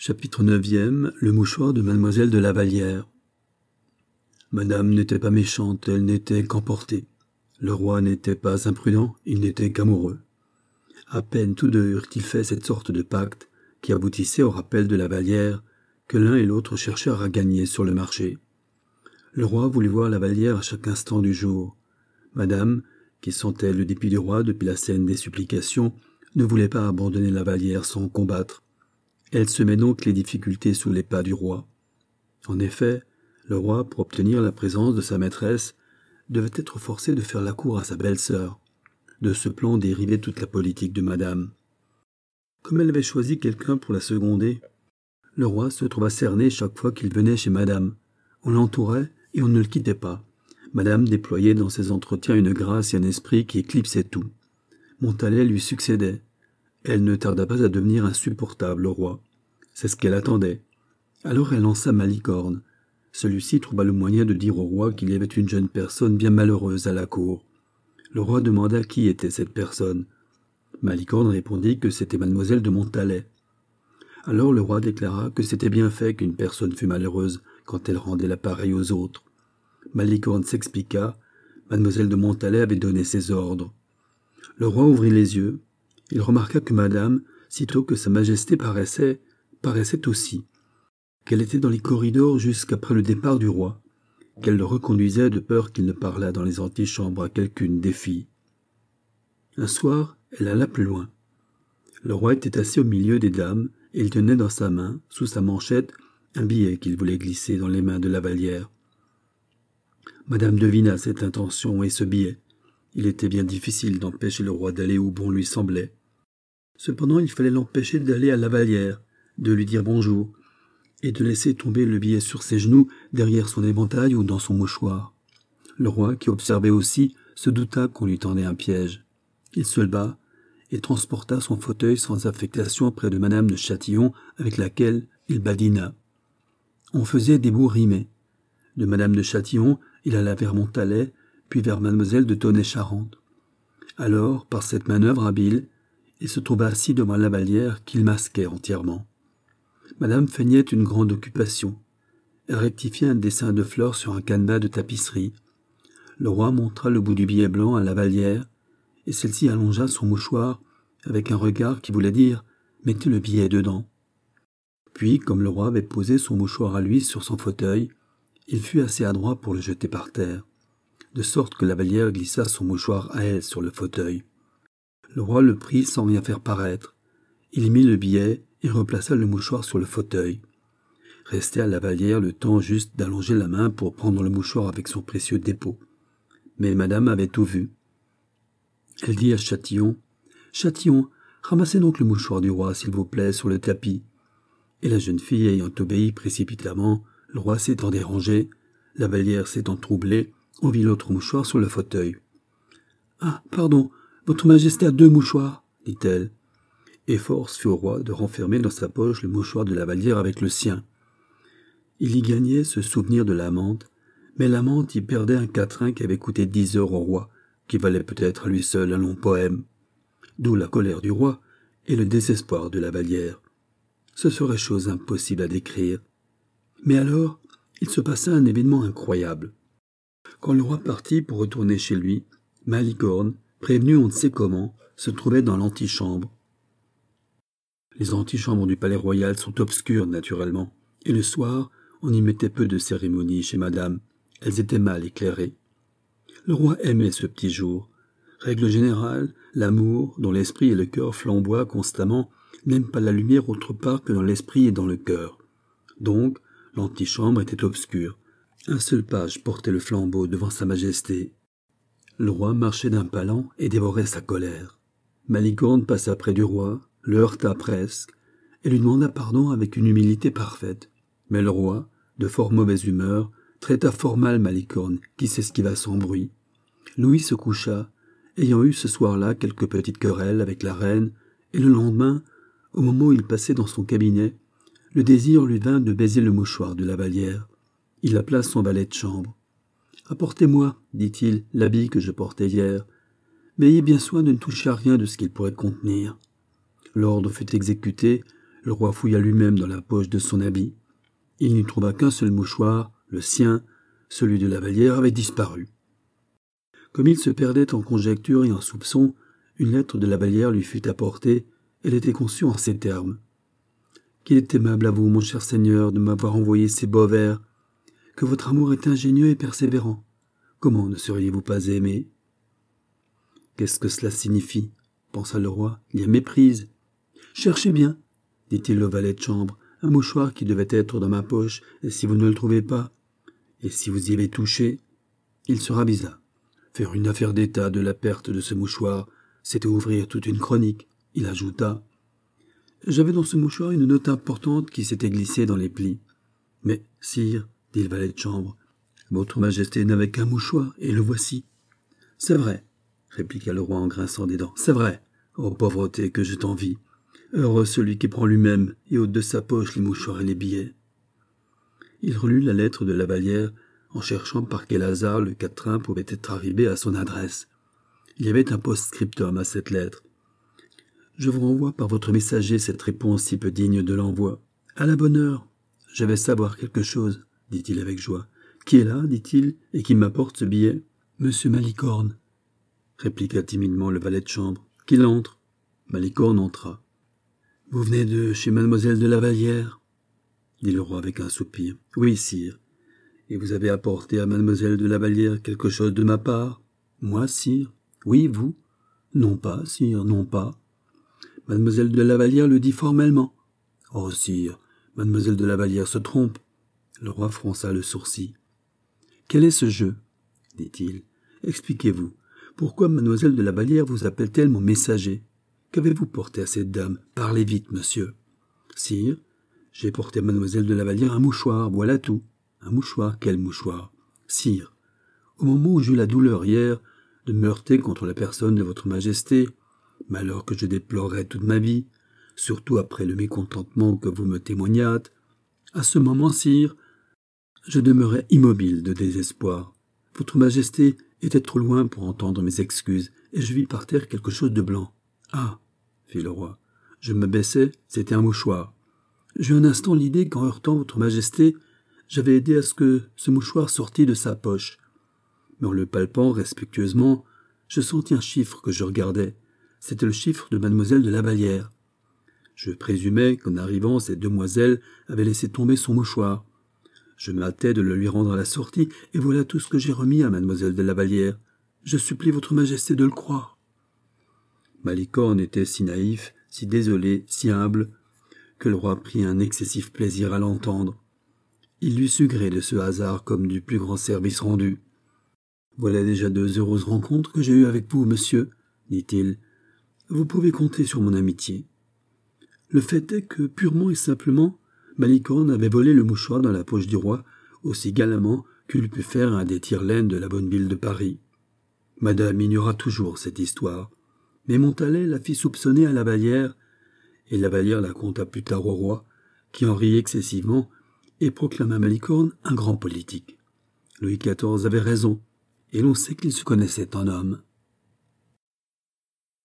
Chapitre 9e. Le mouchoir de mademoiselle de Lavallière. Madame n'était pas méchante, elle n'était qu'emportée. Le roi n'était pas imprudent, il n'était qu'amoureux. À peine tous deux eurent-ils fait cette sorte de pacte qui aboutissait au rappel de Lavallière que l'un et l'autre cherchèrent à gagner sur le marché. Le roi voulut voir Lavallière à chaque instant du jour. Madame, qui sentait le dépit du roi depuis la scène des supplications, ne voulait pas abandonner Lavallière sans combattre. Elle semait donc les difficultés sous les pas du roi. En effet, le roi, pour obtenir la présence de sa maîtresse, devait être forcé de faire la cour à sa belle-sœur. De ce plan dérivait toute la politique de Madame. Comme elle avait choisi quelqu'un pour la seconder, le roi se trouva cerné chaque fois qu'il venait chez Madame. On l'entourait et on ne le quittait pas. Madame déployait dans ses entretiens une grâce et un esprit qui éclipsaient tout. Montalais lui succédait. Elle ne tarda pas à devenir insupportable au roi. C'est ce qu'elle attendait. Alors elle lança Malicorne. Celui-ci trouva le moyen de dire au roi qu'il y avait une jeune personne bien malheureuse à la cour. Le roi demanda qui était cette personne. Malicorne répondit que c'était mademoiselle de Montalais. Alors le roi déclara que c'était bien fait qu'une personne fût malheureuse quand elle rendait l'appareil aux autres. Malicorne s'expliqua. Mademoiselle de Montalais avait donné ses ordres. Le roi ouvrit les yeux. Il remarqua que madame, sitôt que sa majesté paraissait aussi, qu'elle était dans les corridors jusqu'après le départ du roi, qu'elle le reconduisait de peur qu'il ne parlât dans les antichambres à quelqu'une des filles. Un soir, elle alla plus loin. Le roi était assis au milieu des dames, et il tenait dans sa main, sous sa manchette, un billet qu'il voulait glisser dans les mains de Lavallière. Madame devina cette intention et ce billet. Il était bien difficile d'empêcher le roi d'aller où bon lui semblait. Cependant, il fallait l'empêcher d'aller à Lavallière, de lui dire bonjour, et de laisser tomber le billet sur ses genoux, derrière son éventail ou dans son mouchoir. Le roi, qui observait aussi, se douta qu'on lui tendait un piège. Il se leva et transporta son fauteuil sans affectation près de madame de Châtillon, avec laquelle il badina. On faisait des bouts rimés. De madame de Châtillon, il alla vers Montalais, puis vers mademoiselle de Tonnay-Charente. Alors, par cette manœuvre habile, il se trouva assis devant Lavallière qu'il masquait entièrement. Madame feignait une grande occupation. Elle rectifiait un dessin de fleurs sur un canevas de tapisserie. Le roi montra le bout du billet blanc à Lavallière, et celle-ci allongea son mouchoir avec un regard qui voulait dire « mettez le billet dedans ». Puis, comme le roi avait posé son mouchoir à lui sur son fauteuil, il fut assez adroit pour le jeter par terre, de sorte que Lavallière glissa son mouchoir à elle sur le fauteuil. Le roi le prit sans rien faire paraître. Il y mit le billet et replaça le mouchoir sur le fauteuil. Restait à Lavallière le temps juste d'allonger la main pour prendre le mouchoir avec son précieux dépôt. Mais madame avait tout vu. Elle dit à Châtillon, « Châtillon, ramassez donc le mouchoir du roi, s'il vous plaît, sur le tapis. » Et la jeune fille ayant obéi précipitamment, le roi s'étant dérangé, Lavallière s'étant troublée, on vit l'autre mouchoir sur le fauteuil. « Ah, pardon, votre majesté a 2 mouchoirs, dit-elle. Et force fut au roi de renfermer dans sa poche le mouchoir de Lavallière avec le sien. Il y gagnait ce souvenir de l'amante, mais l'amante y perdait un quatrain qui avait coûté 10 heures au roi, qui valait peut-être à lui seul un long poème. D'où la colère du roi et le désespoir de Lavallière. Ce serait chose impossible à décrire. Mais alors, il se passa un événement incroyable. Quand le roi partit pour retourner chez lui, Malicorne, prévenu on ne sait comment, se trouvait dans l'antichambre. Les antichambres du palais royal sont obscures, naturellement, et le soir, on y mettait peu de cérémonies chez madame. Elles étaient mal éclairées. Le roi aimait ce petit jour. Règle générale, l'amour, dont l'esprit et le cœur flamboient constamment, n'aime pas la lumière autre part que dans l'esprit et dans le cœur. Donc, l'antichambre était obscure. Un seul page portait le flambeau devant sa majesté. Le roi marchait d'un pas lent et dévorait sa colère. Malicorne passa près du roi, le heurta presque, et lui demanda pardon avec une humilité parfaite. Mais le roi, de fort mauvaise humeur, traita fort mal Malicorne, qui s'esquiva sans bruit. Louis se coucha, ayant eu ce soir-là quelques petites querelles avec la reine, et le lendemain, au moment où il passait dans son cabinet, le désir lui vint de baiser le mouchoir de Lavallière. Il appela son valet de chambre. « Apportez-moi, dit-il, l'habit que je portais hier, mais ayez bien soin de ne toucher à rien de ce qu'il pourrait contenir. » L'ordre fut exécuté, Le roi fouilla lui-même dans la poche de son habit. Il n'y trouva qu'un seul mouchoir, le sien, celui de Lavallière avait disparu. Comme il se perdait en conjectures et en soupçons, une lettre de Lavallière lui fut apportée. Elle était conçue en ces termes. « Qu'il est aimable à vous, mon cher Seigneur, de m'avoir envoyé ces beaux vers. Que votre amour est ingénieux et persévérant. Comment ne seriez-vous pas aimé ?» Qu'est-ce que cela signifie ? Pensa le roi. Il y a méprise. Cherchez bien, dit-il au valet de chambre, un mouchoir qui devait être dans ma poche, et si vous ne le trouvez pas, et si vous y avez touché, il se ravisa. Faire une affaire d'état de la perte de ce mouchoir, c'était ouvrir toute une chronique. Il ajouta. J'avais dans ce mouchoir une note importante qui s'était glissée dans les plis. Mais, sire, dit le valet de chambre, votre majesté n'avait qu'un mouchoir, et le voici. C'est vrai, répliqua le roi en grinçant des dents. C'est vrai. Oh, pauvreté, que je t'envie. Heureux celui qui prend lui-même et ôte de sa poche les mouchoirs et les billets. Il relut la lettre de Lavallière en cherchant par quel hasard le quatrain pouvait être arrivé à son adresse. Il y avait un post-scriptum à cette lettre. Je vous renvoie par votre messager cette réponse si peu digne de l'envoi. À la bonne heure. Je vais savoir quelque chose, dit-il avec joie. Qui est là, dit-il, et qui m'apporte ce billet? Monsieur Malicorne, répliqua timidement le valet de chambre. Qu'il entre. Malicorne entra. Vous venez de chez mademoiselle de Lavallière, dit le roi avec un soupir. Oui, sire. Et vous avez apporté à mademoiselle de Lavallière quelque chose de ma part? Moi, sire? Oui, vous? Non pas, sire, non pas. Mademoiselle de Lavallière le dit formellement. Oh, sire, mademoiselle de Lavallière se trompe. Le roi fronça le sourcil. Quel est ce jeu? Dit-il. Expliquez-vous. Pourquoi mademoiselle de Lavallière vous appelle-t-elle mon messager? Qu'avez-vous porté à cette dame? Parlez vite, monsieur. Sire, j'ai porté à mademoiselle de Lavallière un mouchoir, voilà tout. Un mouchoir? Quel mouchoir? Sire, au moment où j'eus la douleur hier de me heurter contre la personne de votre majesté, malheur que je déplorerai toute ma vie, surtout après le mécontentement que vous me témoignâtes, à ce moment, sire, je demeurai immobile de désespoir. Votre majesté était trop loin pour entendre mes excuses, et je vis par terre quelque chose de blanc. Ah, fit le roi, je me baissais, c'était un mouchoir. J'eus un instant l'idée qu'en heurtant votre majesté, j'avais aidé à ce que ce mouchoir sortît de sa poche. Mais en le palpant respectueusement, je sentis un chiffre que je regardais. C'était le chiffre de mademoiselle de Lavallière. Je présumais qu'en arrivant, cette demoiselle avait laissé tomber son mouchoir. Je me hâtais de le lui rendre à la sortie, et voilà tout ce que j'ai remis à mademoiselle de Lavallière. Je supplie votre majesté de le croire. Malicorne était si naïf, si désolé, si humble, que le roi prit un excessif plaisir à l'entendre. Il lui sut gré de ce hasard comme du plus grand service rendu. « Voilà déjà 2 heureuses rencontres que j'ai eues avec vous, monsieur, » dit-il. « Vous pouvez compter sur mon amitié. Le fait est que, purement et simplement, Malicorne avait volé le mouchoir dans la poche du roi, aussi galamment qu'il put faire un des tire-laine de la bonne ville de Paris. Madame ignora toujours cette histoire. Mais Montalet la fit soupçonner à Lavallière, et Lavallière la conta plus tard au roi, qui en rit excessivement et proclama Malicorne un grand politique. Louis XIV avait raison, et l'on sait qu'il se connaissait en homme.